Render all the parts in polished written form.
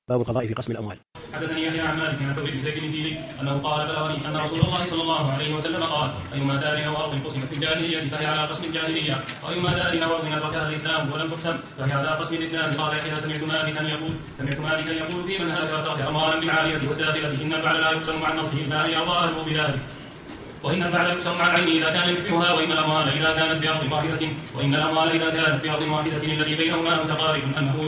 باب القضاء في قسم الأموال. حدثني يحيى عن مالك عن ثور بن زيد الديلي انه قال بلغني ان رسول الله صلى الله عليه وسلم قال: ايما دار او ارض قسمت في الجاهليه فهي على قسم الجاهليه، وايما دار او ارض ادركها الاسلام ولم تقسم فهي على قسم الاسلام. قال يحيى: سمعت مالكا يقول في من هلك وترك اموالا بالعاليه والسافله ان البعل لا يقسم مع النضح الا ان يرضى اهله بذلك، وإن البعل يقسم مع العين إذا كان يشبهها، وإن الأموال إذا كانت في أرض واحدة الذي بينهما متقارب أنه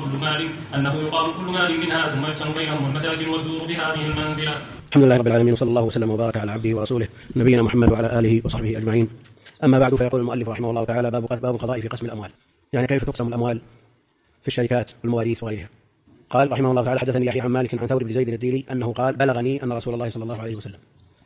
يقام كل مال منها ثم يقسم بينهم المساكن والدور بهذه المنزلة. الحمد لله رب العالمين، وصلى الله وسلم وبارك على عبده ورسوله نبينا محمد وعلى آله وصحبه أجمعين. أما بعد، فيقول المؤلف رحمه الله تعالى: باب القضاء في قسم الأموال، يعني كيف تقسم الأموال في الشركات والمواريث وغيرها. قال رحمه الله تعالى: حدثني يحيى عن مالك عن ثور بن زيد الديلي أنه قال: بلغني أن رسول الله صلى الله عليه وسلم.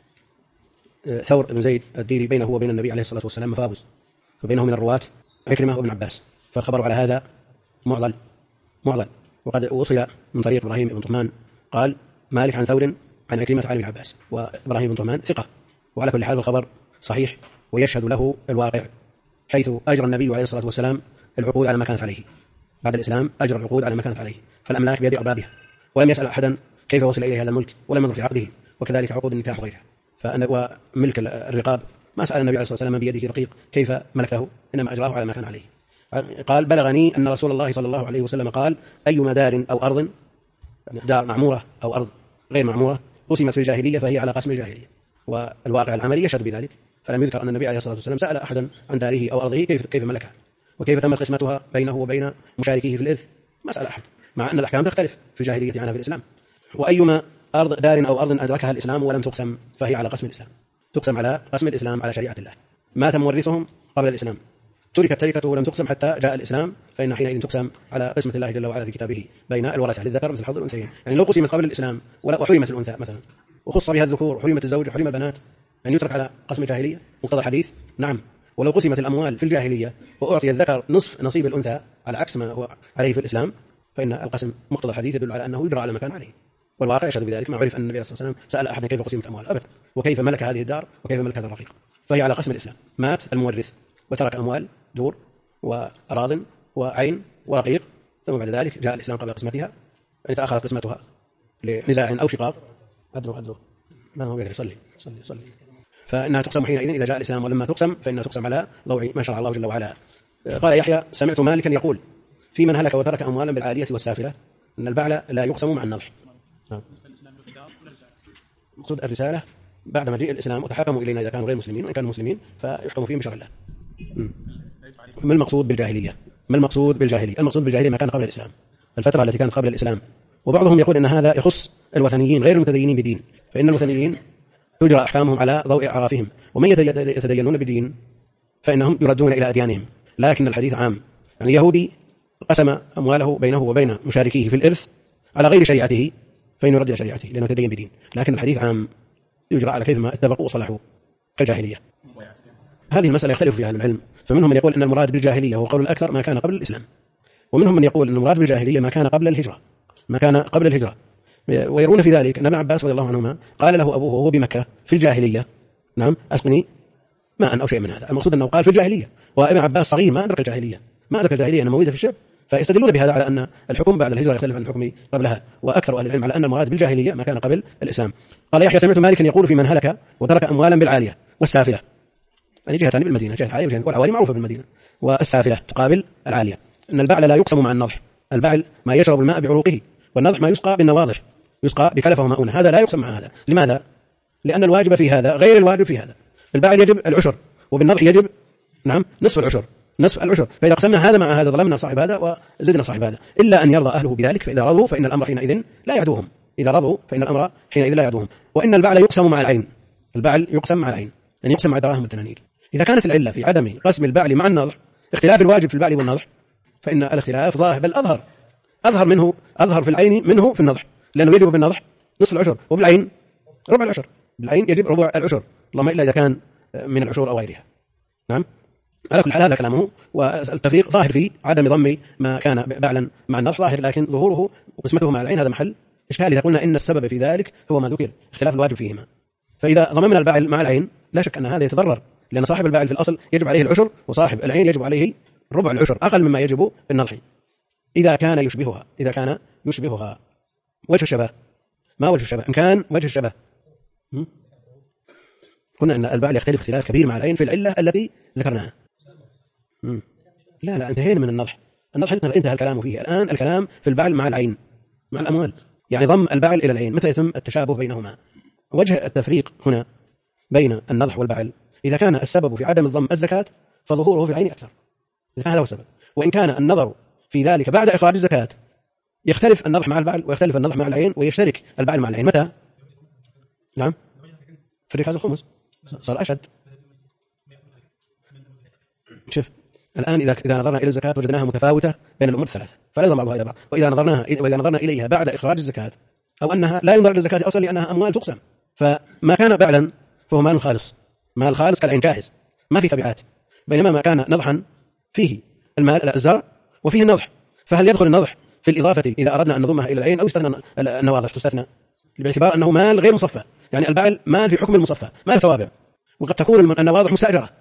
ثور بن زيد الديلي بينه وبين النبي عليه الصلاة والسلام مفابز، فبينه من الرواة عكرمة وابن عباس، فالخبر على هذا معضل. وقد وصل من طريق إبراهيم بن طهمان قال مالك عن ثور عن عكرمة عن ابن عباس، وإبراهيم بن طهمان ثقة، وعلى كل حال الخبر صحيح ويشهد له الواقع، حيث أجرى النبي عليه الصلاة والسلام العقود على ما كانت عليه بعد الإسلام، أجرى العقود على ما كانت عليه، فالأملاك بيد أربابها، ولم يسأل أحدا كيف وصل إليه هذا الملك ولم ينظر في عقده، وكذلك عقود النكاح وغيرها. وملك الرقاب ما سأل النبي عليه الصلاة والسلام بيده رقيق كيف ملكه، إنما أجراه على ما كان عليه. قال: بلغني أن رسول الله صلى الله عليه وسلم قال: أيما دار أو أرض، دار معمورة أو أرض غير معمورة، قسمت في الجاهلية فهي على قسم الجاهلية. والواقع العملي يشهد بذلك، فلم يذكر أن النبي عليه الصلاة والسلام سأل أحدا عن داره أو أرضه كيف ملكها وكيف تمت قسمتها بينه وبين مشاركيه في الإرث، ما سأل أحد، مع أن الأحكام تختلف في الجاهلية عنها في الإسلام. وأيما دار أو أرض أدركها الإسلام ولم تقسم فهي على قسم الإسلام، تقسم على قسم الإسلام على شريعة الله. مات مورثهم قبل الإسلام، تركت تركته ولم تقسم حتى جاء الإسلام، فإن حينئذ تقسم على قسمة الله جل وعلا في كتابه بين الورثة للذكر مثل حظ الأنثيين. يعني لو قسمت قبل الإسلام وحرمت الأنثى مثلا، وخص بها الذكور، وحرمت الزوج وحرم البنات، يعني يترك على قسم الجاهلية مقتضى الحديث؟ نعم. ولو قسمت الأموال في الجاهلية وأعطي الذكر نصف نصيب الأنثى على عكس ما هو عليه في الإسلام، فإن القسم مقتضى الحديث يدل على أنه يجرى على ما كان عليه، والواقع يشهد بذلك، ما عرف أن النبي صلى الله عليه وسلم سأل أحدا كيف قسمت أموال أبدا، وكيف ملك هذه الدار وكيف ملك هذا الرقيق، فهي على قسم الإسلام. مات المورث وترك أموال دور وأراض وعين ورقيق، ثم بعد ذلك جاء الإسلام قبل قسمتها، يعني تأخرت قسمتها لنزاع أو شقاق. أدروا ما هو يصلي فإنها تقسم حينئذ إذا جاء الإسلام، ولما تقسم فإنها تقسم على ضوء ما شرع الله جل وعلا. قال يحيى: سمعت مالكا يقول في من هلك وترك أموالا بالعالية والسافلة أن البعل لا يقسم مع النضح. مقصود الرسالة بعد مجيء الإسلام وتحاكموا إلينا إذا كانوا غير مسلمين، وإن كانوا مسلمين فيحكموا فيهم بشرع الله. ما المقصود بالجاهلية؟ المقصود بالجاهلية ما كان قبل الإسلام، الفترة التي كانت قبل الإسلام. وبعضهم يقول أن هذا يخص الوثنيين غير المتدينين بدين، فإن الوثنيين تجرى أحكامهم على ضوء أعرافهم، ومن يتدينون بدين فإنهم يردون إلى أديانهم. لكن الحديث عام، يعني يهودي قسم أمواله بينه وبين مشاركيه في الإرث على غير شريعته فإنه يرد إلى شريعته لأنه يتدين بدين، لكن الحديث عام يجرى على كيفما اتفقوا وصلحوا كالجاهلية. هذه المسألة يختلف فيها العلم، فمنهم من يقول أن المراد بالجاهلية هو قول الأكثر ما كان قبل الإسلام، ومنهم من يقول أن المراد بالجاهلية ما كان قبل الهجرة، ويرون في ذلك أن ابن عباس رضي الله عنهما قال له أبوه وهو بمكة في الجاهلية: نعم أسقني ماء أو شيء من هذا. المقصود أنه قال في الجاهلية، وابن عباس صغير ما أدرك الجاهلية أنه موجودة في الشعب، فيستدلون بهذا على أن الحكم بعد الهجرة يختلف عن الحكم قبلها، وأكثر أهل العلم على أن المراد بالجاهلية ما كان قبل الإسلام. قال يحيى: سمعت مالكا يقول في من هلك وترك أموالا بالعالية والسافلة، يعني جهتان بالمدينة، جهة العالية والعوالي معروفة بالمدينة، والسافلة تقابل العالية، أن البعل لا يقسم مع النضح. البعل ما يشرب الماء بعروقه، والنضح ما يسقى بالنواضح، يسقى بكلفة ومؤونة، هذا لا يقسم مع هذا. لماذا؟ لأن الواجب في هذا غير الواجب في هذا. البعل يجب العشر، وبالنضح يجب نصف العشر، فإذا قسمنا هذا مع هذا ظلمنا صاحب هذا وزدنا صاحب هذا، إلا أن يرضى أهله بذلك، فإذا رضوا فإن الأمر حينئذ لا يعدوهم. وإن البعل يقسم مع العين، يعني يقسم مع الدراهم والدنانير. إذا كانت العلة في عدم قسم البعل مع النضح اختلاف الواجب في البعل والنضح، فإن الاختلاف ظاهر، بل أظهر في العين منه في النضح، لأنه يجب بالنضح نصف العشر، وبالعين ربع العشر. بالعين يجب ربع العشر، اللهم إلا إذا كان من العشور أو غيرها. نعم، على كل حال هذا كلامه، والتفريق ظاهر في عدم ضم ما كان بعلا مع النضح ظاهر، لكن ظهوره وقسمته مع العين هذا محل إشكال إذا قلنا إن السبب في ذلك هو ما ذكر، اختلاف الواجب فيهما. فإذا ضممنا الباعل مع العين لا شك أن هذا يتضرر، لأن صاحب الباعل في الأصل يجب عليه العشر، وصاحب العين يجب عليه ربع العشر، أقل مما يجب في النضح إذا كان يشبهها. وجه الشبه، ما وجه الشبه؟ إن كان وجه الشبه قلنا أن البعل يختلف اختلاف كبير مع العين في العلة التي ذكرناها. لا انتهينا من النضح انتهى الكلام فيه. الآن الكلام في البعل مع العين مع الأموال، يعني ضم البعل إلى العين، متى يتم التشابه بينهما؟ وجه التفريق هنا بين النضح والبعل إذا كان السبب في عدم الضم الزكاة فظهوره في العين أكثر، هذا هو السبب. وإن كان النظر في ذلك بعد إخراج الزكاة يختلف النضح مع البعل ويختلف النضح مع العين ويشترك البعل مع العين متى؟ نعم في ركاز الخمس صار أشد. شوف الآن إذا نظرنا إلى الزكاة وجدناها متفاوتة بين الأمور الثلاثة فلا يضم بعضها إلى بعض، وإذا نظرنا إليها بعد إخراج الزكاة أو أنها لا ينظر إلى الزكاة أصلا لأنها أموال تقسم، فما كان بعلا فهو مال خالص، مال خالص كالعين جاهز ما في تبعات، بينما ما كان نضحا فيه المال الزرع وفيه النضح، فهل يدخل النضح في الإضافة إذا أردنا أن نضمها إلى العين أو يستثنى النواضح؟ تستثنى باعتبار أنه مال غير مصفى، يعني البعل مال في حكم المصفى مال توابع، وقد تكون النواضح مستأجرة.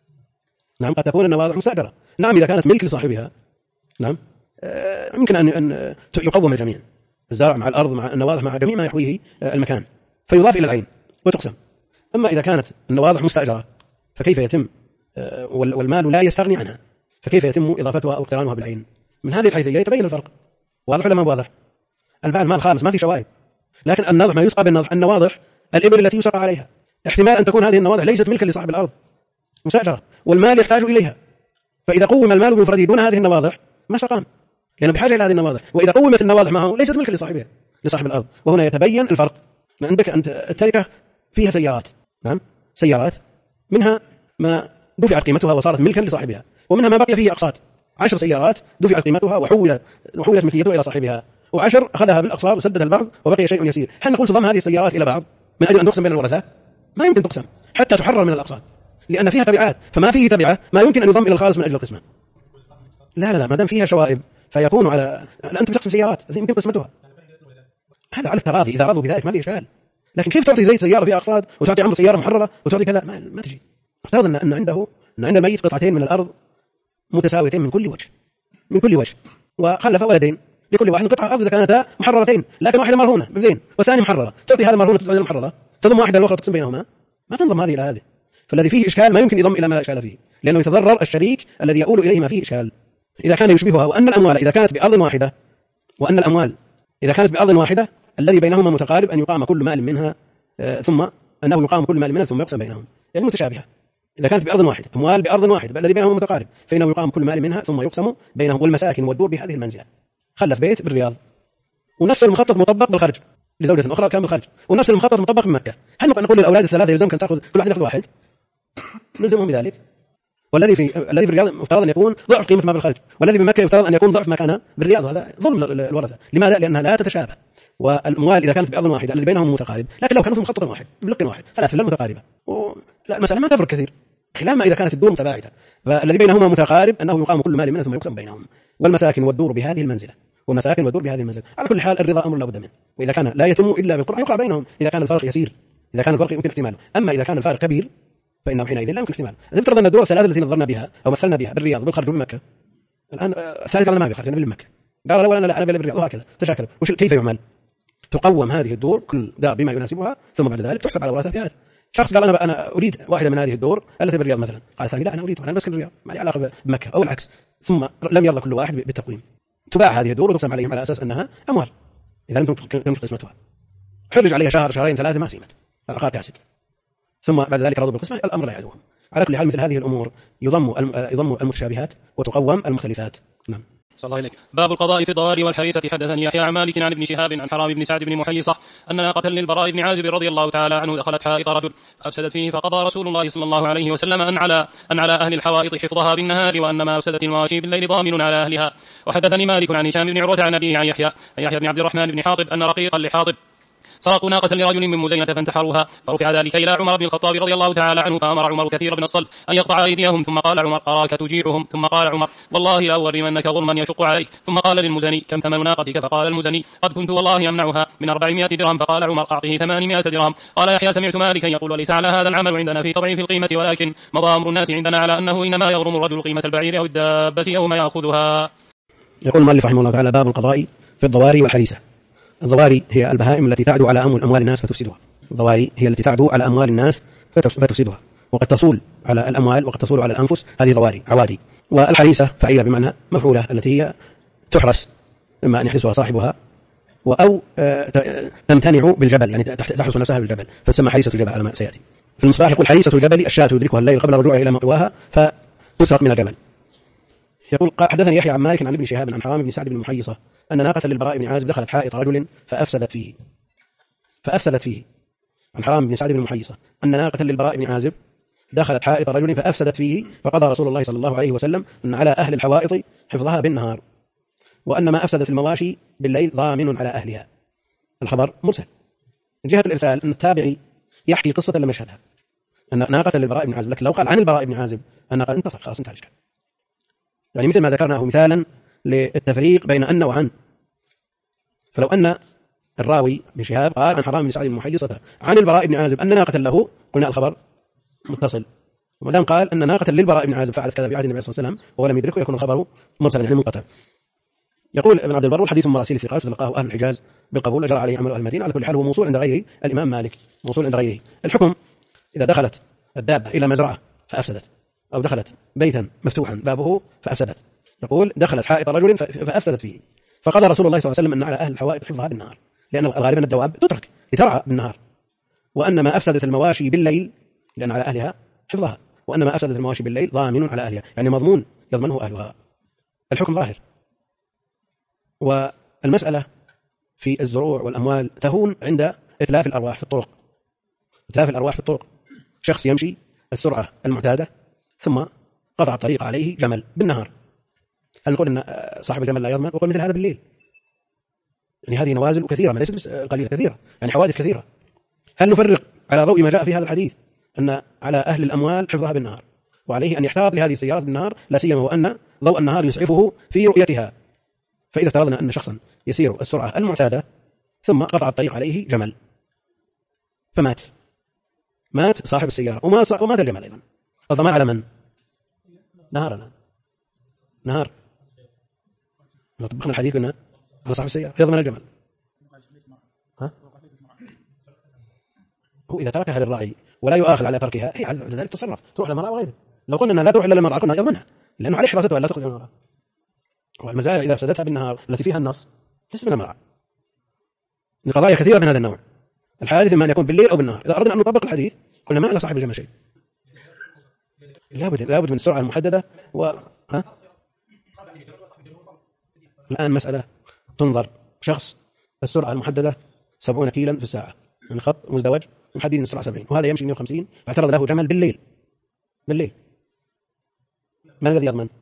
نعم قد تكون النواضح مستأجرة. نعم إذا كانت ملك لصاحبها نعم يمكن أن يقوم الجميع، الزرع مع الأرض مع النواضح مع جميع ما يحويه المكان فيضاف إلى العين وتقسم. أما إذا كانت النواضح مستأجرة فكيف يتم والمال لا يستغني عنها، فكيف يتم إضافتها أو اقترانها بالعين؟ من هذه الحيثية يتبين الفرق. واضح ولا ما واضح؟ البعل مال خالص ما في شوائب، لكن النضح ما يسقى بالنضح. النواضح الإبل التي يسقى عليها احتمال أن تكون هذه النواضح ليست ملكا لصاحب الأرض مستأجرة والمال يحتاج إليها، فإذا قوم المال بمفرده دون هذه النواضح ما سقام لأنه بحاجة إلى هذه النواضح، وإذا قومت النواضح معه ليست ملكا لصاحبها لصاحب الأرض. وهنا يتبين الفرق. عندك أنت التركة فيها سيارات، نعم سيارات منها ما دفعت قيمتها وصارت ملكا لصاحبها، ومنها ما بقي فيه أقساط، 10 سيارات دفعت قيمتها وحولت ملكيتها إلى صاحبها، و10 أخذها بالأقساط وسدد البعض وبقي شيء يسير. هل نقول تضم هذه السيارات إلى بعض من أجل أن تقسم بين الورثة؟ ما يمكن تقسم حتى تحرر من الأقساط لأن فيها تبعات، فما فيه تبعة ما يمكن أن يضم إلى الخالص من أجل القسمة. لا ما دام فيها شوائب فيكون على أنت بتقسم سيارات يمكن قسمتها، هذا على التراضي، إذا رضوا بذلك ما لي إشكال. لكن كيف تعطي زيد سيارة فيها أقساط وتعطي عمرو سيارة محررة وتعطي كذا؟ ما تجي. افترض أن عند الميت قطعتين من الأرض متساويتين من كل وجه وخلف ولدين، لكل واحد قطعة أرض إذا كانتا محررتين، لكن واحدة مرهونة بالدين والثاني محررة، تعطي هذا مرهونة تعطي المحررة، تضم واحدة الأخرى تقسم بينهما، ما تنضم هذه إلى هذه. فالذي فيه إشكال ما يمكن يضم إلى ما لا إشكال فيه، لأنه يتضرر الشريك الذي يؤول إليه ما فيه إشكال. إذا كان يشبهها وأن الأموال إذا كانت بأرض واحدة الذي بينهما متقارب أن يقام كل مال منها ثم أنه يقام كل مال منها ثم يقسم بينهم، يعني متشابهة. إذا كانت بأرض واحدة أموال بأرض واحدة الذي بينهما متقارب فإنه يقام كل مال منها ثم يقسم بينهم. والمساكن والدور بهذه المنزلة، خلف بيت بالرياض ونفس المخطط مطبق بالخرج لزوجة أخرى كان بالخرج، ونفس المخطط مطبق بمكة، هل نقول للأولاد الثلاثة يلزمك أن تأخذ كل واحد يأخذ واحد؟ نلزمهم بذلك. والذي في الرياض مفترض أن يكون ضعف قيمة ما بالخرج، والذي بمكة يفترض أن يكون ضعف ما كان بالرياض، هذا ظلم الورثة. لماذا؟ لأنها لا تتشابه، والأموال إذا كانت بأرض واحدة الذي بينهم متقارب، لكن لو كانوا في مخطط واحد بلق واحد 3 فلل متقاربة المسألة ما تفرق كثير، خلاف ما إذا كانت الدور متباعدة، فالذي بينهما متقارب أنه يقام كل مال منه ثم يقسم بينهم. والمساكن والدور بهذه المنزلة، على كل حال الرضا أمر لا بد منه، وإذا كان لا يتم إلا بالقرعة يقرع بينهم إذا كان الفرق يسير، إذا كان الفرق يمكن احتماله. أما إذا كان الفارق كبير فإنه حينئذ لا يمكن احتماله. نفترض أن الدور الثلاثة التي نظرنا بها أو مثلنا بها بالرياض بالخرج وبمكة، الآن الثالث قال ما بخرج أنا بالمكة، قال لا أنا بالرياض، وهكذا تشاكل. كيف يعمل؟ تقوم هذه الدور كل دار بما يناسبها، ثم بعد ذلك تحسب على ورثة فئات. شخص قال أنا أريد واحدة من هذه الدور التي بالرياض مثلا، قال الثاني لا أنا أريد أنا بسكن الرياض ما لي علاقة بمكة أو العكس، ثم لم يرضى كل واحد بالتقويم، تباع هذه الدور وتقسم عليهم على أساس أنها أموال إذا لم تكن قسمتها، حرج عليها شهر شهرين 3 ما سيمت العقار كاسد، ثم بعد ذلك رضوا بالقسمة، الأمر لا يعدوهم. على كل حال مثل هذه الأمور يضم المتشابهات وتقوم المختلفات. نعم. صلى الله عليك. باب القضاء في الضواري والحريسة. حدثني يحيى عن مالك عن ابن شهاب عن حرام بن سعد بن محيصة أن ناقة للبراء بن عازب رضي الله تعالى عنه دخلت حائط رجل أفسدت فيه، فقضى رسول الله صلى الله عليه وسلم أن على أهل الحوائط حفظها بالنهار، وأن ما أفسدت المواشي بالليل ضامن على أهلها. وحدثني مالك عن هشام بن عروة عن أبيه عن يحيى بن عبد الرحمن بن حاطب أن رقيقا لحاطب سرقوا ناقة لرجل من مزينة فانتحروها، فرفع ذلك إلى عمر بن الخطاب رضي الله تعالى عنه، فأمر عمر كثير بن الصلت أن يقطع أيديهم، ثم قال عمر أراك تجيعهم، ثم قال عمر والله لأورمنك ظلما يشق عليك، ثم قال للمزني كم ثمن ناقتك؟ فقال المزني قد كنت والله أمنعها من 400 درهم، فقال عمر أعطه 800 درهم. قال يحيى سمعت مالكا يقول وليس على هذا العمل عندنا في تضعيف القيمة، ولكن مضى أمر الناس عندنا على أنه إنما يغرم الرجل قيمة البعير أو الدابة يوم يأخذها. يقول المؤلف رحمه الله تعالى: باب القضاء في الضواري والحريسة. الضواري هي البهائم التي تعدو على أموال الناس فتفسدها. الضواري هي التي تعدو على أموال الناس فتفسدها، وقد تصول على الأموال وقد تصول على الأنفس، هذه ضواري عوادي. والحريسة فعيلة بمعنى مفعولة، التي هي تحرس، إما أن يحرسها صاحبها أو تمتنع بالجبل، يعني تحرس نفسها بالجبل، فتسمى حريسة الجبل على ما سيأتي. في المصباح يقول حريسة الجبل الشاة يدركها الليل قبل رجوعها إلى مأواها فتسرق من الجبل. يقول حدثني يحيى عن مالك عن ابن شهاب عن حرام بن سعد بن المحيصة أن ناقة للبراء بن عازب دخلت حائط رجل فأفسدت فيه. عن حرام بن سعد بن المحيصة أن ناقة للبراء بن عازب دخلت حائط رجل فأفسدت فيه، فقضى رسول الله صلى الله عليه وسلم أن على أهل الحوائط حفظها بالنهار، وأن ما أفسدت المواشي بالليل ضامن على أهلها. الخبر مرسل. من جهة الإرسال أن التابعي يحكي قصة لم يشهدها، أن ناقة للبراء بن عازب، لكن لو قال عن البراء بن عازب الناقة انتصر، خلاص انتهى الإشكال. يعني مثل ما ذكرناه مثالا للتفريق بين أن وعن. فلو أن الراوي بن شهاب قال عن حرام بن سعد بن المحيصة عن البراء بن عازب أن ناقة له، قلنا الخبر متصل. وما دام قال أن ناقة للبراء بن عازب فعلت كذا في عهد النبي صلى الله عليه وسلم ولم يدركه، يكون الخبر مرسلا يعني منقطع. يقول ابن عبد البر الحديث من مراسيل الثقات وتلقاه أهل الحجاز بالقبول وجرى عليه عمل أهل المدينة. على كل حال هو موصول عند غير الإمام مالك، موصول عند غيره. الحكم إذا دخلت الدابة إلى مزرعة فأفسدت، أو دخلت بيتا مفتوحا بابه فأفسدت، يقول دخلت حائط رجل فأفسدت فيه، فقضى رسول الله صلى الله عليه وسلم أن على أهل الحوائط حفظها بالنهار، لأن الغالب أن الدواب تترك لترعى بالنهار، وأن ما أفسدت المواشي بالليل لأن على أهلها حفظها، وأن ما أفسدت المواشي بالليل ضامن على أهلها، يعني مضمون يضمنه أهلها. الحكم ظاهر. والمسألة في الزروع والأموال تهون عند إتلاف الأرواح في الطرق. إتلاف الأرواح في الطرق، شخص يمشي السرعة المعتادة ثم قطع الطريق عليه جمل بالنهار، هل نقول أن صاحب الجمل لا يضمن؟ وقل مثل هذا بالليل. يعني هذه نوازل كثيرة، ما ليست بس قليلة، كثيرة، يعني حوادث كثيرة. هل نفرق على ضوء ما جاء في هذا الحديث أن على أهل الأموال حفظها بالنهار، وعليه أن يحتاط لهذه السيارات بالنهار، لا سيما وأن ضوء النهار يسعفه في رؤيتها؟ فإذا افترضنا أن شخصا يسير السرعة المعتادة ثم قطع الطريق عليه جمل مات صاحب السيارة ومات الجمل أيضا، الضمان على من؟ نهار. لو طبقنا الحديث قلنا على صاحب السيارة يضمن الجمل. هو إذا تركها للراعي ولا يؤاخذ على تركها، هي على ذلك تصرف، تروح للمرأة وغيره. لو قلنا أنها لا تروح إلا للمرأة كنا يضمنها، لأنه عليه حراستها لا تخرج من المرأة. والمزارع إذا أفسدتها بالنهار التي فيها النص ليس من المرأة. القضايا كثيرة من هذا النوع. الحادث إما أن يكون بالليل أو بالنهار. إذا أردنا أن نطبق الحديث قلنا ما على صاحب الجمل شيء، لابد من السرعة المحددة. الآن مسألة تنظر، شخص السرعة المحددة 70 كيلا في الساعة، من خط مزدوج محددين السرعة 70، وهذا يمشي 150، فاعترض له جمل بالليل. من الذي يضمن؟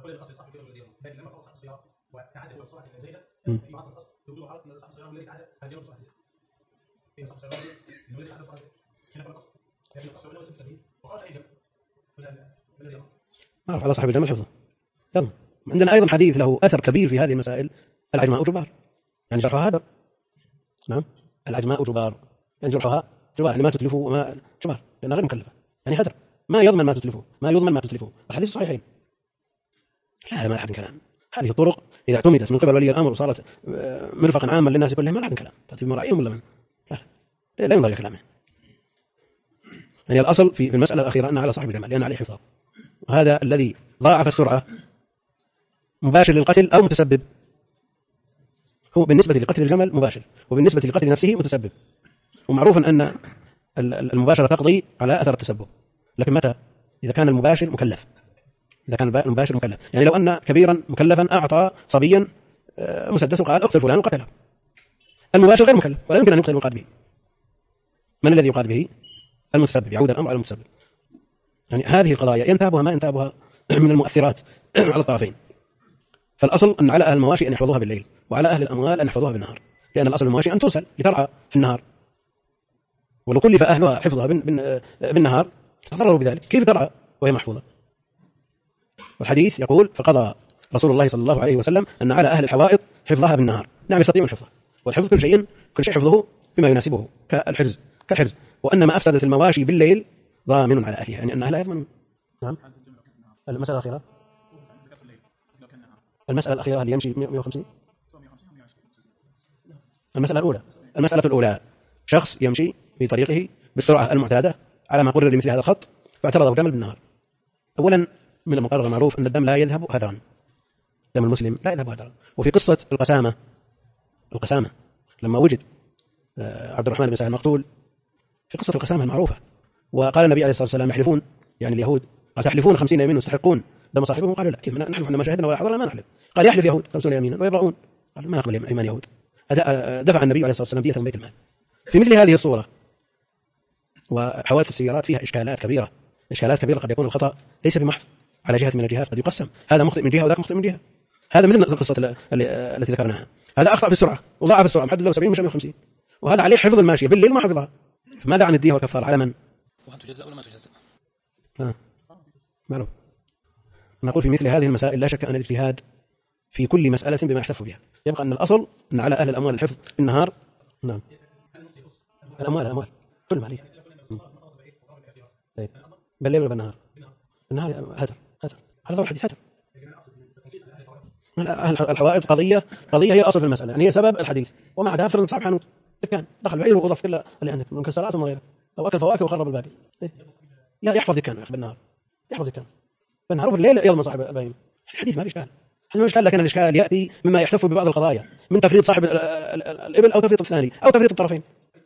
أعرف على صاحب الجمل حفظه يضمن. عندنا أيضا حديث له أثر كبير في هذه المسائل، العجماء جبار، يعني جرحها هدر. نعم، العجماء جبار، يعني جرحها جبار، يعني ما تتلفه وما جبار، لأنها غير مكلفة، يعني هدر، ما يضمن ما تتلفه. الحديث الصحيحين. لا أحد كلام. هذه الطرق إذا اعتمدت من قبل ولي الأمر وصارت مرفقا عاما للناس كلهم، ما أحد كلام، تأتي بمراعيهم ولا من؟ لا ينظر إلى كلامه. يعني الأصل في المسألة الأخيرة أن على صاحب الجمل لأن عليه حفظه، وهذا الذي ضاعف السرعة مباشر للقتل أو متسبب. هو بالنسبة لقتل الجمل مباشر، وبالنسبة لقتل نفسه متسبب. ومعروف أن المباشرة تقضي على أثر التسبب، لكن متى؟ إذا كان المباشر مكلف. يعني لو أن كبيرا مكلفا أعطى صبيا مسدس وقال اقتل فلان وقتله، المباشر غير مكلف ولا يمكن أن يقتل ويقاد به. من الذي يقاد به؟ المتسبب، يعود الأمر على المتسبب. يعني هذه القضايا ينتابها ما ينتابها من المؤثرات على الطرفين. فالأصل أن على أهل المواشي أن يحفظوها بالليل، وعلى أهل الأموال أن يحفظوها بالنهار، لأن الأصل المواشي أن ترسل لترعى في النهار، ولو كلف أهلها حفظها بالنهار تضرروا بذلك. كيف ترعى وهي محفوظة؟ والحديث يقول فقضى رسول الله صلى الله عليه وسلم أن على أهل الحوائط حفظها بالنهار. نعم، يستطيعون حفظها، والحفظ كل شيء حفظه بما يناسبه كالحرز، وأن ما أفسدت المواشي بالليل ضامن على أهلها، يعني أن أهلها يضمنون. نعم. المسألة الأخيرة اللي يمشي 150 المسألة الأولى شخص يمشي في طريقه بالسرعة المعتادة على ما قرر لمثل هذا الخط فاعترضه جمل بالنهار. أولا من المقرر المعروف أن الدم لا يذهب هدرا، دم المسلم لا يذهب هدرا. وفي قصة القسامة لما وجد عبد الرحمن بن سهل المقتول، في قصة القسامة المعروفة، وقال النبي عليه الصلاة والسلام يحلفون، يعني اليهود، قال تحلفون 50 يمين ويستحقون دم صاحبهم. قالوا لا، كيف نحلف عندما شهدنا ولا حضرنا ما نحلف. قال يحلف يهود 50 يمينا ويبرؤون. قال ما نقبل ايمان يهود. دفع النبي عليه الصلاة والسلام دية من بيت المال. في مثل هذه الصورة وحوادث السيارات فيها إشكالات كبيرة قد يكون الخطأ ليس بمحض على جهة من الجهات، قد يقسم هذا مخطئ من جهة وذاك مخطئ من جهة. هذا مثل القصة التي ذكرناها، هذا أخطأ في السرعة وضاعف السرعة محدد له 70 مش 150، وهذا عليه حفظ الماشية بالليل ما حفظها. فماذا عن الدية والكفارة على من؟ وهل تجزأ ولا ما تجزأ؟ معلوم. نقول في مثل هذه المسائل لا شك أن الاجتهاد في كل مسألة بما يحتف بها. يبقى أن الأصل أن على أهل الأموال الحفظ بالنهار. نعم، الأموال كل ما عليه. طيب بالليل ولا بالنهار؟ بالنهار هدر هذا هو الحديث هدر. الحوائط قضية هي الأصل في المسألة، يعني هي سبب الحديث. وما عدا فرض صاحب حانوت كان دخل بعير وأضاف كل اللي عندك من كسرات وغيره، أو أكل فواكه وخرب الباقي. لا يحفظ دكان بالنهار، يحفظ دكان بالنهار، وفي الليل يضمن صاحب الباقي. الحديث ما في إشكال، لكن الإشكال يأتي مما يحتف ببعض القضايا من تفريط صاحب الإبل أو تفريط الثاني أو تفريط الطرفين.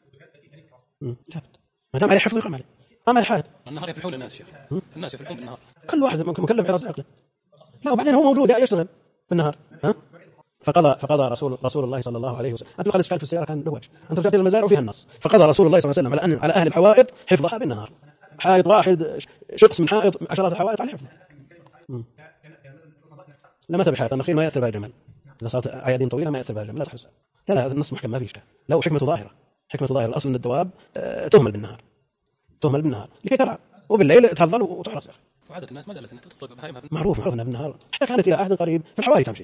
ما دام عليه حفظ يقام عليه، قام على الحال. النهار يفلحون الناس شيخ، الناس يفلحون بالنهار، كل واحد ممكن مكلف بعرض عقله. لا وبعدين هو موجود يشتغل بالنهار. فقضى رسول الله صلى الله عليه وسلم. أنت قال إشكال في السيارة كان لوج، أنت رجعت إلى المزارع وفيها النص. فقضى رسول الله صلى الله عليه وسلم على أهل الحوائط حفظها بالنهار. حائط واحد، شقص من حائط، عشرات الحوائط على حفظها. لا ما تبي حائط النخيل ما يأثر بها الجمل، إذا صارت أيادين طويلة ما يأثر بها الجمل، لا تحس. لا هذا النص محكم ما في إشكال، لو حكمة ظاهرة. الأصل أن الدواب تهمل بالنهار لكي ترعى، وبالليل تهضل وتحرس. وعادة الناس ما زالت تطلق بهايمها معروف أنها بالنهار، حتى كانت إلى عهد قريب في الحواري تمشي.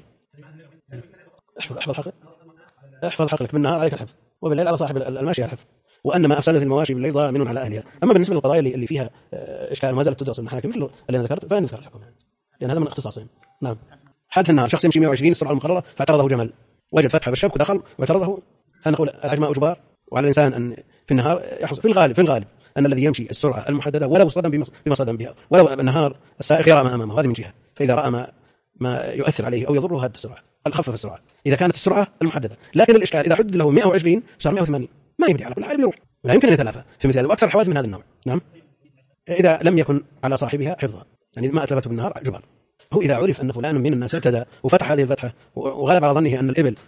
احفظ حقك بالنهار عليك الحفظ، وبالليل على صاحب الماشي الحفظ. وأن ما أفسدت المواشي بالليل ضامن على أهلها. أما بالنسبة للقضايا اللي فيها إشكال ما زالت تدرس المحاكم مثل اللي ذكرت فلا نذكر الحكم، لأن هذا من اختصاصهم. نعم. حادث النهار، شخص يمشي 120 السرعة المقررة فاعترضه جمل، وجد فتحة بالشبك ودخل واعترضه. نقول العجماء أجبار، وعلى الإنسان أن في النهار يحصل في الغالب أن الذي يمشي السرعة المحددة ولو صدم بما صدم بها، ولو النهار السائق يرى ما أمامه، هذه من جهة. فإذا رأى ما يؤثر عليه أو يضره هذا السرعة الخفف السرعة إذا كانت السرعة المحددة. لكن الإشكال إذا حدد له 120 صار 180 ما يمدي على كل حال بيروح، ولا يمكن أن يتلافى في مثل هذا. وأكثر الحوادث من هذا النوع. نعم، إذا لم يكن على صاحبها حفظها، يعني ما أتلفته بالنهار جبار. هو إذا عرف أن فلان من الناس ابتدى وفتح هذه الفتحة وغلب على ظنه أن الإبل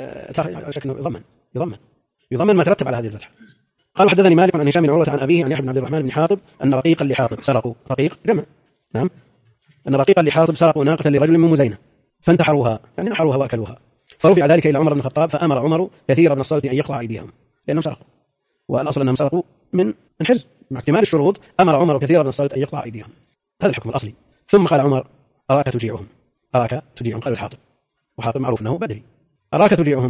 شكله يضمن ما ترتب على هذه الفتحة. قال حدثني مالك عن هشام بن عروة عن أبيه عن يحيى بن عبد الرحمن بن حاطب أن رقيقا لحاطب سرقوا، رقيق جمع، نعم، أن رقيقا لحاطب سرقوا ناقة لرجل من مزينة فانتحروها، يعني نحروها وأكلوها. فرفع ذلك إلى عمر بن الخطاب فأمر عمر كثير بن الصلت أن يقطع أيديهم لأنهم سرقوا، والأصل أنهم سرقوا من حرز مع اكتمال الشروط. أمر عمر كثير بن الصلت أن يقطع أيديهم، هذا الحكم الأصلي. ثم قال عمر أراك تجيعهم، قال الحاطب، وحاطب معروف أنه بدري، أراك تجيعهم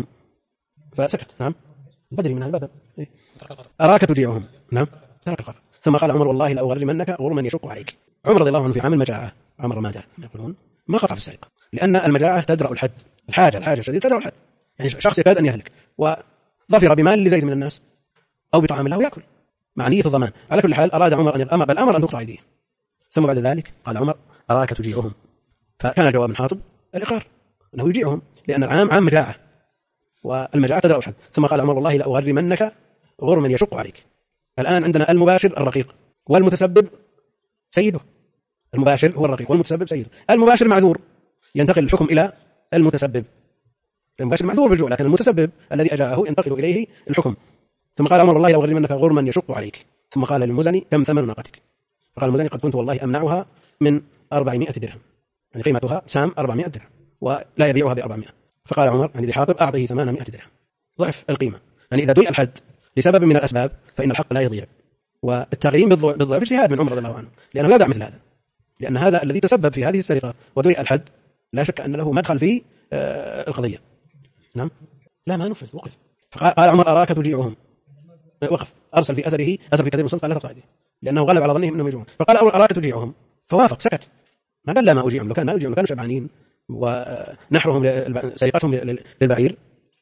فسكت. نعم، بدري من البدر. أراك تجيعهم، نعم، ترك القفا. ثم قال عمر والله لأغرمنك غرما يشق عليك. عمر رضي الله عنه في عام المجاعة، عمر مات يقولون ما قطع في السرقة، لأن المجاعة تدرأ الحد، الحاجة الشديدة تدرأ الحد، يعني شخص يكاد أن يهلك وظفر بمال لزيد من الناس أو بطعام له يأكل مع نية الضمان. على كل حال أراد عمر الأمر أن تقطع أيديه. ثم بعد ذلك قال عمر أراك تجيعهم، فكان جواب من حاطب الإقرار أنه يجيعهم، لأن العام عام مجاعة والمجاعة تدرأ الحد. ثم قال عمر والله لأغرمنك غرما يشق عليك. الآن عندنا المباشر الرقيق والمتسبب سيده، المباشر هو الرقيق والمتسبب سيده. المباشر معذور ينتقل الحكم إلى المتسبب، المباشر معذور بالجوع لكن المتسبب الذي أجاءه ينتقل إليه الحكم. ثم قال عمر والله لأغرمنك غرما يشق عليك. ثم قال للمزني كم ثمن ناقتك؟ فقال المزني قد كنت والله أمنعها من 400 درهم، يعني قيمتها سام 400 درهم ولا يبيعها ب400. فقال عمر يعني لحاطب أعطيه 800 درهم، ضعف القيمة. يعني إذا ضيع الحد لسبب من الأسباب فإن الحق لا يضيع. والتغريم بالضعف اجتهاد من عمر رضي الله عنه، لأنه لا يدع مثل هذا، لأن هذا الذي تسبب في هذه السرقة وضيع الحد لا شك أن له مدخل في القضية. نعم، لا ما نفذ، وقف. فقال عمر أراك تجيعهم، وقف، أرسل في أثره أثر في كثير من قال لا تقطع يديه لأنه غلب على ظنهم أنهم يجوعون. فقال أراك تجيعهم، فوافق سكت، ما قال لا ما أجيعهم، لو كان ما يجيعهم كانوا شبعانين ونحرهم سرقتهم للبعير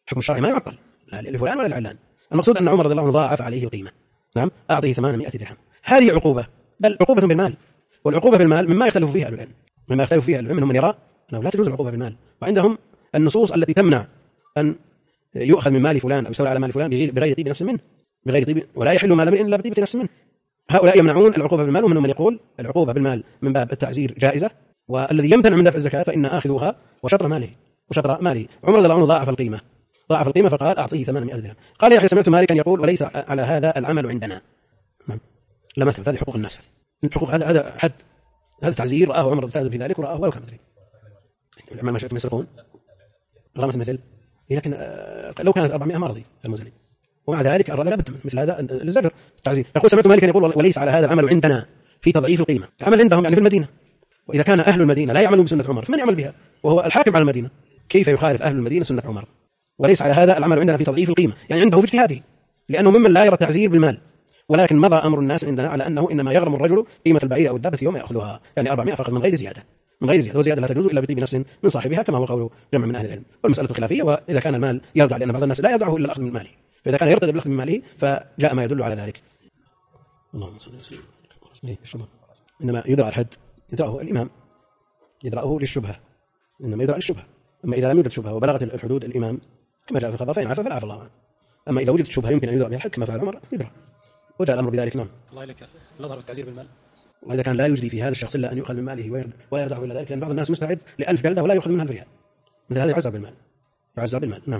الحكم الشرعي ما يعطل لا لفلان ولا لعلان. المقصود أن عمر رضي الله عنه ضاعف عليه القيمة. نعم أعطيه 800 درهم. هذه عقوبة، بل عقوبة بالمال، والعقوبة بالمال مما يختلف فيها أهل العلم، مما يختلف فيها أهل العلم. منهم من يرى أنه لا تجوز العقوبة بالمال، وعندهم النصوص التي تمنع أن يؤخذ من مال فلان أو يستولى على مال فلان بغير طيب نفس منه، بغير طيب، ولا يحل مال امرئ إلا بطيبة نفس منه. هؤلاء يمنعون العقوبة بالمال، ومنهم من يقول العقوبة بالمال من باب التعزير جائزة، والذي يمتنع من دفع الزكاة فإن آخذها وشطر ماله. عمر رضي الله عنه ضاعف القيمة فقال أعطيه 800 درهم. قال يا أخي سمعت مالكا يقول وليس على هذا العمل عندنا. لا مثل هذه حقوق الناس، الحقوق هذا حد، هذا تعزير رآه عمر في ذلك ورآه ولو كان مدري. العمال ما شئتم يسرقون غرامة مثل، لكن لو كانت 400 ما رضي المزني، ومع ذلك أرى لا بد من مثل هذا الزجر التعزير. يقول سمعت مالكا يقول وليس على هذا العمل عندنا في تضعيف القيمة. العمل عندهم يعني في المدينة، وإذا كان أهل المدينة لا يعملون بسنة عمر فمن يعمل بها وهو الحاكم على المدينة؟ كيف يخالف أهل المدينة سنة عمر؟ وليس على هذا العمل عندنا في تضعيف القيمة، يعني عنده في اجتهاده، لأنه ممن لا يرى التعزير بالمال. ولكن مضى أمر الناس عندنا على أنه إنما يغرم الرجل قيمة البعير أو الدابة يوم يأخذها، يعني 400 فقط من غير زيادة، وزيادة لا تجوز إلا بطيب نفس من صاحبها، كما هو قول جمع من أهل العلم. والمسألة خلافية، وإذا كان المال يرجع، لأن بعض الناس لا يرجعه إلا الأخذ من ماله، فإذا كان يرتدي بالأخذ من ماله فجاء ما يدل على ذلك. اللهم صل وسلم. إنما يدرأ الحد يدرأه الإمام، يدرأه للشبهة، إنما يدرأ للشبهة. أما إذا لم يوجد شبهة وبلغت الحدود الإمام كما جاء في الخبر فإن عفا فلا عفا الله عنه. أما إذا وجدت شبهة يمكن أن يدرأ بها الحد كما فعل عمر يدرأ، وجاء الأمر بذلك. نعم. الله لك نظر التعزير بالمال، وإذا كان لا يجدي في هذا الشخص إلا أن يؤخذ من ماله ويرجعه إلى ذلك، لأن بعض الناس مستعد ل1000 جلدة ولا يأخذ منها الريال، مثل هذا يعزر بالمال. نعم.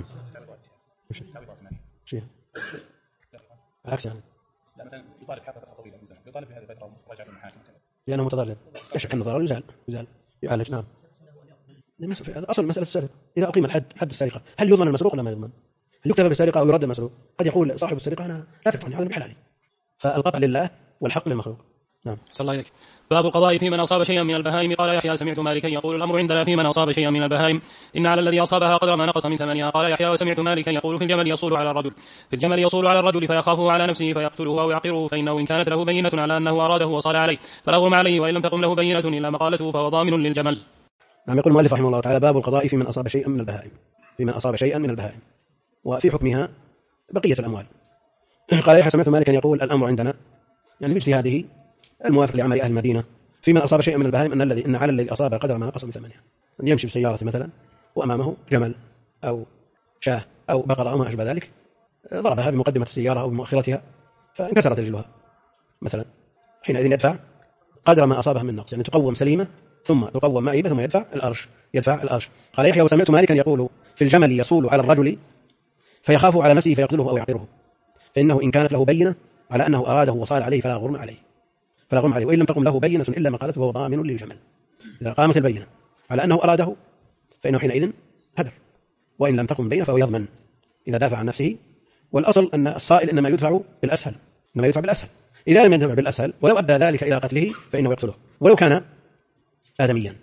شيء عكس يعني. لا مثلا يطالب فترة طويلة من زمن، يطالب في هذه الفترة مراجعة المحاكم لأنه متضرر، لا شك أن ضرره يزال يعالج. نعم. أصل مسألة السرقة، إذا أقيم الحد، حد السرقة، هل يضمن المسروق ولا ما يضمن؟ هل يكتب بالسرقة أو يرد المسروق؟ قد يقول صاحب السرقة أنا لا تقطعني هذا بحلالي، فالقطع لله والحق للمخلوق. نعم. صلى الله عليك. باب القضاء في من أصاب شيئا من البهائم. قال يحيى سمعت مالكا يقول الأمر عندنا في من أصاب شيئا من البهائم إن على الذي أصابها قدر ما نقص من ثمنها. قال يحيى وسمعت مالكا يقول في الجمل يصول على الرجل فيخافه على نفسه فيقتله أو يعقره، فإنه إن كانت له بينة على أنه أراده وصال عليه فلا غرم عليه، وإن لم تقم له بينة إلا مقالته فهو ضامن للجمل. نعم. يقول المؤلف رحمه الله تعالى باب القضاء في من أصاب شيئا من البهائم، وفي حكمها بقية الأموال. قال يحيى سمعت مالكا يقول الأمر عندنا يعني باجتهاده الموافق لعمل أهل المدينة في من أصاب شيئا من البهائم إن على الذي أصاب قدر ما نقص من ثمنها. أن يمشي بسيارة مثلا وأمامه جمل أو شاه أو بقرة أو ما أشبه ذلك، ضربها بمقدمة السيارة أو بمؤخرتها فانكسرت رجلها مثلا، حينئذ يدفع قدر ما أصابها من نقص، يعني تقوم سليمة ثم تقوم معيبة ثم يدفع الأرش. قال يحيى وسمعت مالكا يقول في الجمل يصول على الرجل فيخاف على نفسه فيقتله أو يعقره، فإنه إن كانت له بينة على أنه أراده وصال عليه فلا غرم عليه، وإن لم تقم له بينة إلا ما قالته فهو ضامن للجمل. إذا قامت البينة على أنه أراده فإنه حينئذ هدر، وإن لم تقم بينة فهو يضمن إذا دافع عن نفسه. والأصل أن الصائل إنما يدفع بالأسهل، إذا لم يدفع بالأسهل ولو أدى ذلك إلى قتله فإنه يقتله ولو كان آدميا.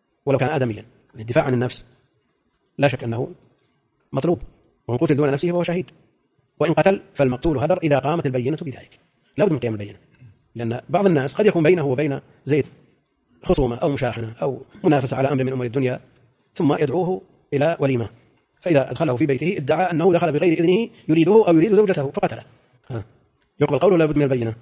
الدفاع عن النفس لا شك أنه مطلوب، ومن قتل دون نفسه فهو شهيد، وإن قتل فالمقتول هدر إذا قامت البينة بذلك. لا بد من قيام البينة، لأن بعض الناس قد يكون بينه وبين زيد خصومة أو مشاحنة أو منافسة على أمر من أمور الدنيا، ثم يدعوه إلى وليمة، فإذا أدخله في بيته ادعى أنه دخل بغير إذنه يريده أو يريد زوجته فقتله، يقبل قوله لا بد من البينة،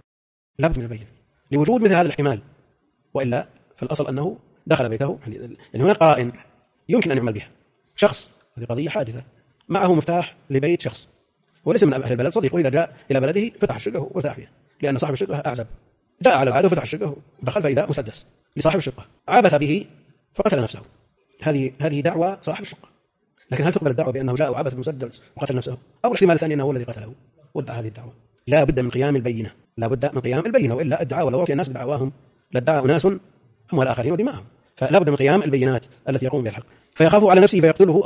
لوجود مثل هذا الاحتمال، وإلا فالأصل أنه دخل بيته. يعني هناك قرائن يمكن أن يعمل بها. شخص، هذه قضية حادثة، معه مفتاح لبيت شخص وليس من أهل البلد، صديقه إذا جاء إلى بلده فتح الشقة وارتاح فيها، لأن صاحب الشقة أعزب، جاء على العادة وفتح الشقة ودخل فإذا مسدس لصاحب الشقة عبث به فقتل نفسه. هذه دعوة صاحب الشقة، لكن هل تقبل الدعوة بأنه جاء وعبث المسدس وقتل نفسه؟ أو الاحتمال الثاني أنه هو الذي قتله وادعى هذه الدعوة. لا بد من قيام البينة، وإلا ادعى ولو أعطي الناس بدعواهم لادعى أناس أموال الآخرين ودماءهم، فلا بد من قيام البينات التي يقوم بها الحق. فيخاف على نفسه فيقتله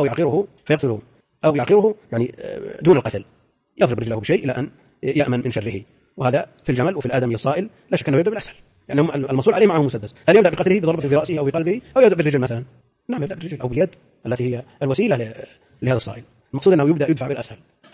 أو يعقره يعني دون القتل، يضرب رجله بشيء إلى أن يأمن من شره. وهذا في الجمل وفي الآدمي الصائل لا شك أنه يبدأ بالأسهل، يعني المصول عليه معه مسدس، هل يبدأ بقتله بضربة في رأسه أو في قلبه، أو يبدأ بالرجل مثلا؟ نعم، يبدأ بالرجل أو باليد التي هي الوسيلة لهذا الصائل. المقصود أنه يدفع بالأسهل،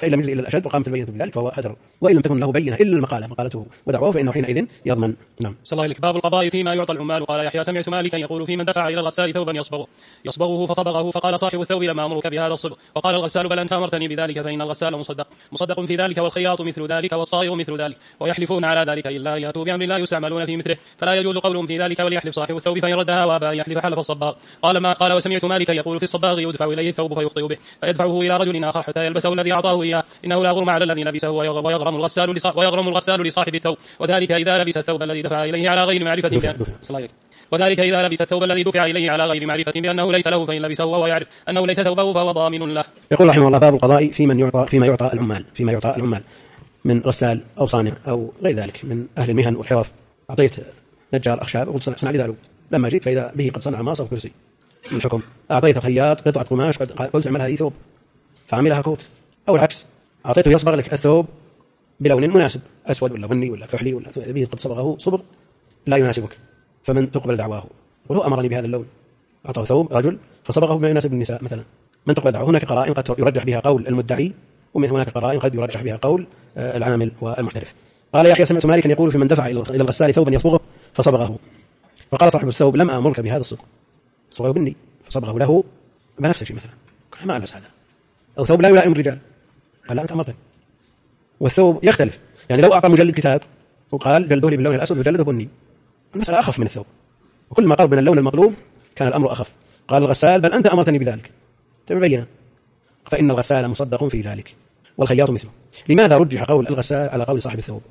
فإن لم يجد إلا الأشد وقامت البينة بذلك فهو هدر، وإن لم تكن له بينة إلا مقالته ودعواه فإنه حينئذ يضمن. نعم. صلى الله عليك. باب القضاء فيما يعطى العمال. قال يحيى سمعت مالكا يقول في من دفع إلى الغسال ثوبا يصبغه فصبغه، فقال صاحب الثوب لما أمرك بهذا الصبغ؟ وقال الغسال بل أنت أمرتني بذلك، فإن الغسال مصدق في ذلك، والخياط مثل ذلك، والصائغ مثل ذلك، ويحلفون على ذلك إلا أن يأتوا بأمر لا يستعملون في مثله، فلا يجوز قولهم في ذلك، وليحلف صاحب الثوب فإن ردها وأبى أن يحلف حلف الصباغ. قال وسمعت مالكا يقول في الصباغ يدفع إليه الثوب فيخطئ به فيدفعه إلى رجل آخر حتى يلبسه الذي أعطاه إياه، إنه لا غرم على الذي لبسه، ويغرم الغسال لصاحب الثوب، وذلك إذا لبس الثوب الذي دفع إليه على غير معرفة وذلك إذا لبس الثوب الذي دفع إليه على غير معرفة بأنه ليس له، فإن لبسه وهو يعرف أنه ليس ثوبه فهو ضامن له. يقول رحمه الله باب القضاء فيما يعطى العمال من غسال أو صانع أو غير ذلك من أهل المهن والحرف. أعطيت نجار أخشاب وقلت صنع لي ذلك، لما جيت فإذا به قد صنع ماصة وكرسي من الحكم. أعطيت خياط قطعة قماش قلت اعملها لي ثوب فعملها كوت، أو العكس أعطيته يصبغ لك الثوب بلون مناسب أسود ولا بني ولا كحلي ولا به قد صبغه صبغ لا يناسبك، فمن تقبل دعواه؟ ولو أمرني بهذا اللون، أعطاه ثوب رجل فصبغه بما يناسب النساء مثلا، من تقبل دعواه؟ هناك قرائن قد يرجح بها قول المدعي، ومن هناك قرائن قد يرجح بها قول العامل والمحترف. قال يحيى سمعت مالكا يقول في من دفع إلى الغسال ثوبا يصبغه فصبغه، فقال صاحب الثوب لم أمرك بهذا الصبغ، صبغه بني فصبغه له بنفس الشيء مثلا، ما ألبس هذا، أو ثوب لا يلائم الرجال، قال لا أنت أمرتني. والثوب يختلف، يعني لو أعطى مجلد كتاب وقال جلده لي باللون الأسود وجلده بني، المسألة أخف من الثوب، وكل ما قرب من اللون المطلوب كان الأمر أخف. قال الغسال بل أنت أمرتني بذلك، تبين فإن الغسال مصدق في ذلك، والخياط مثله. لماذا رجح قول الغسال على قول صاحب الثوب؟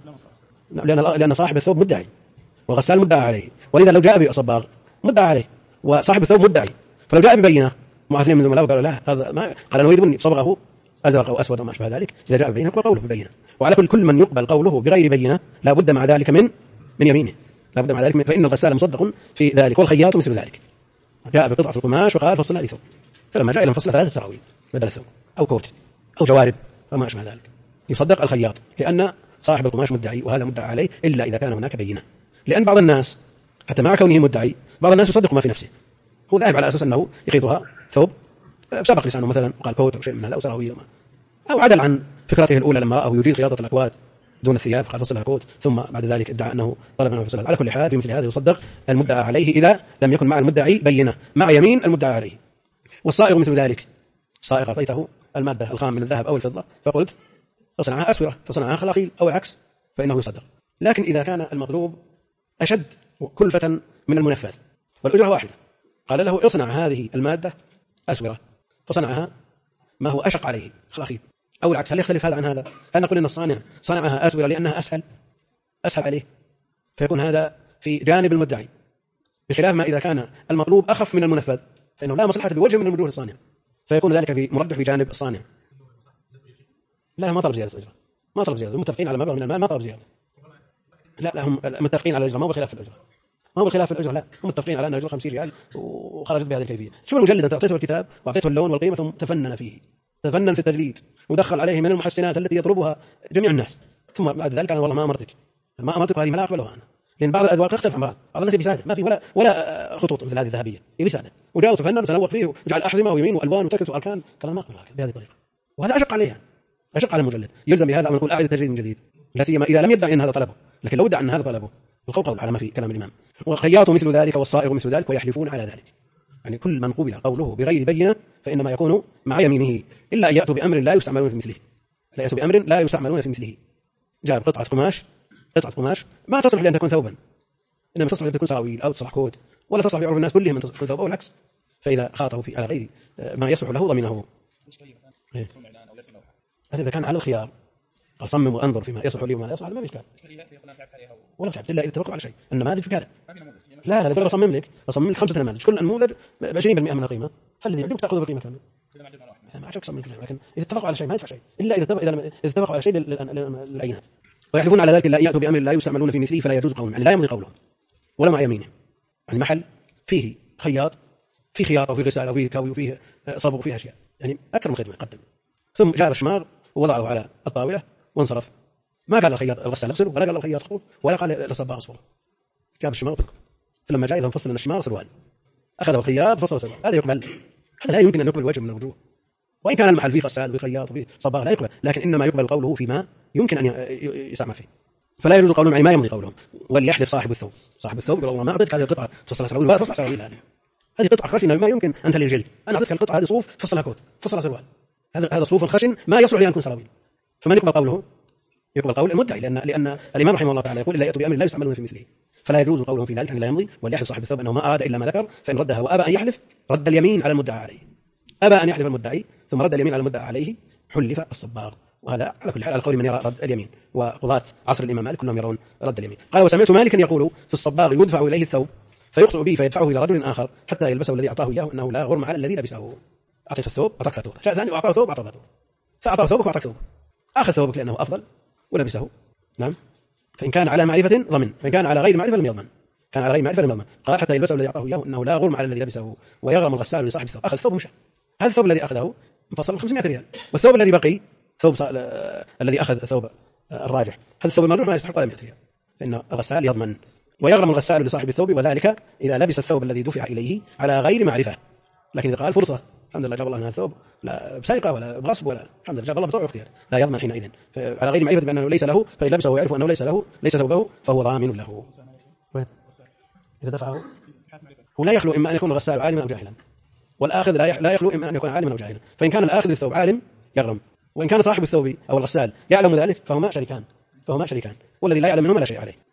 لأن صاحب الثوب مدعي والغسال مدعى عليه، ولذا لو جاء بصباغ مدعى عليه وصاحب الثوب مدعي، فلو جاء ببينة معاصرين من زملائه قالوا لا هذا ما قال أنا أريد بني صبغه أزرق أو أسود وما أشبه ذلك، إذا جاء ببينة وقوله ببينة. وعلى كل من يقبل قوله بغير بينة لا بد مع ذلك من يمينه، لا بد مع ذلك فإن الغسال مصدق في ذلك، والخياط مثل ذلك. جاء بقطعة القماش وقال فصلنا لي ثوب، فلما جاء إلى فصل 3 سراويل بدل الثوب أو كوت أو جوارب وما أشبه ذلك، يصدق الخياط لأن صاحب القماش مدعي وهذا مدعى عليه، إلا إذا كان هناك بينة. لأن بعض الناس حتى مع كونه مدعي بعض الناس يصدق ما في نفسه، هو ذاهب على أساس أنه يخيطها ثوب سبق لسانه مثلا وقال كوت أو شيء من هذا أو سراويل، أو عدل عن فكرته الأولى لما رأه يجيد خياطة الأكواد دون الثياب قال فصلها كوت، ثم بعد ذلك ادعى أنه طلب منه فصلها. على كل حال في مثل هذا يصدق المدعى عليه إذا لم يكن مع المدعي بينة مع يمين المدعى عليه. والصائغ مثل ذلك، الصائغ أعطيته المادة الخام من الذهب أو الفضة فقلت فصنعها أسورة فصنعها خلاقيل أو العكس فإنه يصدق. لكن إذا كان المطلوب أشد كلفة من المنفذ والأجرة واحدة، قال له اصنع هذه المادة أسورة فصنعها ما هو أشق عليه خلاقيل أو العكس، هل يختلف هذا عن هذا؟ هل نقول أن الصانع صنعها أسورة لأنها أسهل عليه فيكون هذا في جانب المدعي، بخلاف ما إذا كان المطلوب أخف من المنفذ فإنه لا مصلحة بوجه من وجوه الصانع، فيكون ذلك في مرجح في جانب الصانع. لا ما طلب زيادة الأجرة، ما طلب زيادة، متفقين على مبلغ من المال ما طلب زيادة. لا هم متفقين على الأجرة، ما هو بخلاف الأجرة، ما هو بخلاف الأجرة، لا هم متفقين على أن الأجرة 50 ريال وخرجت بهذه الكيفية. شوف المجلد أنت أعطيته الكتاب وأعطيته اللون والقيمة ثم تفنن فيه، تفنن في التجليد ودخل عليه من المحسنات التي يطلبها جميع الناس، ثم بعد ذلك أنا والله ما أمرتك هذه ما أقبلها أنا، لأن بعض الأذواق تختلف عن بعض الناس بسادة ما في ولا خطوط مثل هذه الذهبية بسادة، وجاء وتفنن وتنوق فيه وجعل أحزمة ويمين وألوان وتكت وأركان، كلام ما أقبلها بهذه الطريقة، وهذا أشق عليها، أشق على المجلد، يلزم بهذا أن نقول أعيد التجريد من جديد، لا سيما إذا لم يدعي أن هذا طلبه، لكن لو ادعى أن هذا طلبه القول على ما في كلام الإمام. والخياط مثل ذلك والصائغ مثل ذلك ويحلفون على ذلك، يعني كل من قبل قوله بغير بينة فإنما يكون مع يمينه، إلا أن يأتوا بأمر لا يستعملون في مثله، لا يأتوا بأمر لا يستعملون في مثله. جاب قطعة قماش ما تصلح لأن تكون ثوبا، إنما تصلح لأن تكون سراويل أو تصلح كوت، ولا تصلح بعرف الناس كلهم أن تكون ثوب أو العكس، فإذا خاطه على غير ما يصلح له ضمنه. هذا إذا كان على الخيار أصمم وأنظر فيما يصلح لي وما لا يصلح ما بإشكال، ولا تعبت إلا إذا اتفقوا على شيء، إنما هذه فكرة لا هذا أصمم لك 5 نماذج كل نموذج ب20% من القيمة، فالذي يعجبك تأخذه بالقيمة كاملة، ما عجبك صمم كله، لكن إذا اتفقوا على شيء ما يدفع شيء إلا إذا اتفقوا على شيء للعينات. ويحلفون على ذلك لا يأتوا بأمر لا يستعملون في مثله فلا يجوز قولهم، يعني لا يمضي قولهم ولا مع يمينه، يعني محل فيه خياط فيه خياطة وفيه غسالة وفيه كوي وفيه صبغ وفيه أشياء، يعني أكثر من خدمة يقدم، ثم جاب الشمار ووضعه على الطاولة وانصرف، ما قال الخياط الغسال اغسله ولا قال الخياط خذه ولا قال للصباغ اصبغه، جاب الشمار وتركه، فلما جاء إذا فصل الشمار سروال أخذه الخياط فصل سروال، هذا يقبل، هذا لا يمكن أن يقبل وجه من الوجوه، وإن كان المحل فيه غسال وفيه خياط وفيه صباغ لا يقبل، لكن إنما يقبل قوله فيما يمكن أن يستعمل فيه. فلا يجوز قولهم يعني ما يمضي قولهم. وليحلف صاحب الثوب يقول والله ما أعطيتك هذه القطعة تفصلها سراويل ولا تصلح سراويل، هذه قطعة خشنة ما يمكن أن تلي الجلد، أنا أعطيتك القطعة هذه صوف فصلها كوت فصلها سروال، هذا صوف خشن ما يصلح لأن يكون سراويل. فمن يقبل قوله؟ يقبل قول المدعي، لأن الإمام رحمه الله تعالى يقول إلا يأتوا بأمر لا يستعملون في مثله، فلا يجوز قولهم في ذلك أن لا يمضي. وليحلف صاحب الثوب أنه ما أراد إلا ما ذكر، فإن ردها وأبى أن يحلف رد اليمين على المدعى عليه. أبى أن يحلف المدعي ثم رد اليمين على المدعى عليه حلف الصباغ. وهذا على كل حال على قول من يرى رد اليمين، وقضاة عصر الإمام مالك كلهم يرون رد اليمين. قال وسمعت مالكا يقول في الصباغ يدفع إليه الثوب فيخطئ به فيدفعه إلى رجل آخر حتى يلبسه الذي أعطاه إياه، أنه لا غرم على الذي لبسه. أعطيت الثوب أعطاك فاتورة، شاء ثاني وأعطاه ثوب أعطاه فاتورة، فأعطاه ثوبك وأعطاك ثوبك، أخذ ثوبك لأنه أفضل ولبسه. نعم. فإن كان على معرفة ضمن، فإن كان على غير معرفة لم يضمن. كان على غير معرفة لم يضمن. قال حتى يلبسه الذي أعطاه إياه، أنه لا غرم على الذي لبسه ويغرم الغسال لصاحب الثوب. أخذ الثوب ومشى، هذا الثوب الذي أخذه انفصل 500 ريال، والثوب الذي بقي ثوب الذي أخذ ثوب الراجح، هذا الثوب المرجوح ما يستحق 100 ريال، فإن الغسال يضمن. ويغرم الغسال لصاحب الثوب، وذلك إذا لبس الثوب الذي دفع إليه على غير معرفة. لكن إذا قال فرصة الحمد لله جاب الله هذا الثوب لا بسرقة ولا بغصب ولا الحمد لله جاب الله بطوع اختيار، لا يضمن حينئذ. على غير معرفة بأنه ليس له، فإن لبسه ويعرف أنه ليس له ليس ثوبه فهو ضامن له. إذا دفعه هو لا يخلو إما أن يكون الغسال عالما أو جاهلا، والآخذ لا يخلو إما أن يكون عالما أو جاهلا. فإن كان الآخذ الثوب عالم يغرم، وإن كان صاحب الثوب أو الغسال يعلم ذلك فهما شريكان، والذي لا يعلم منهما لا شيء عليه.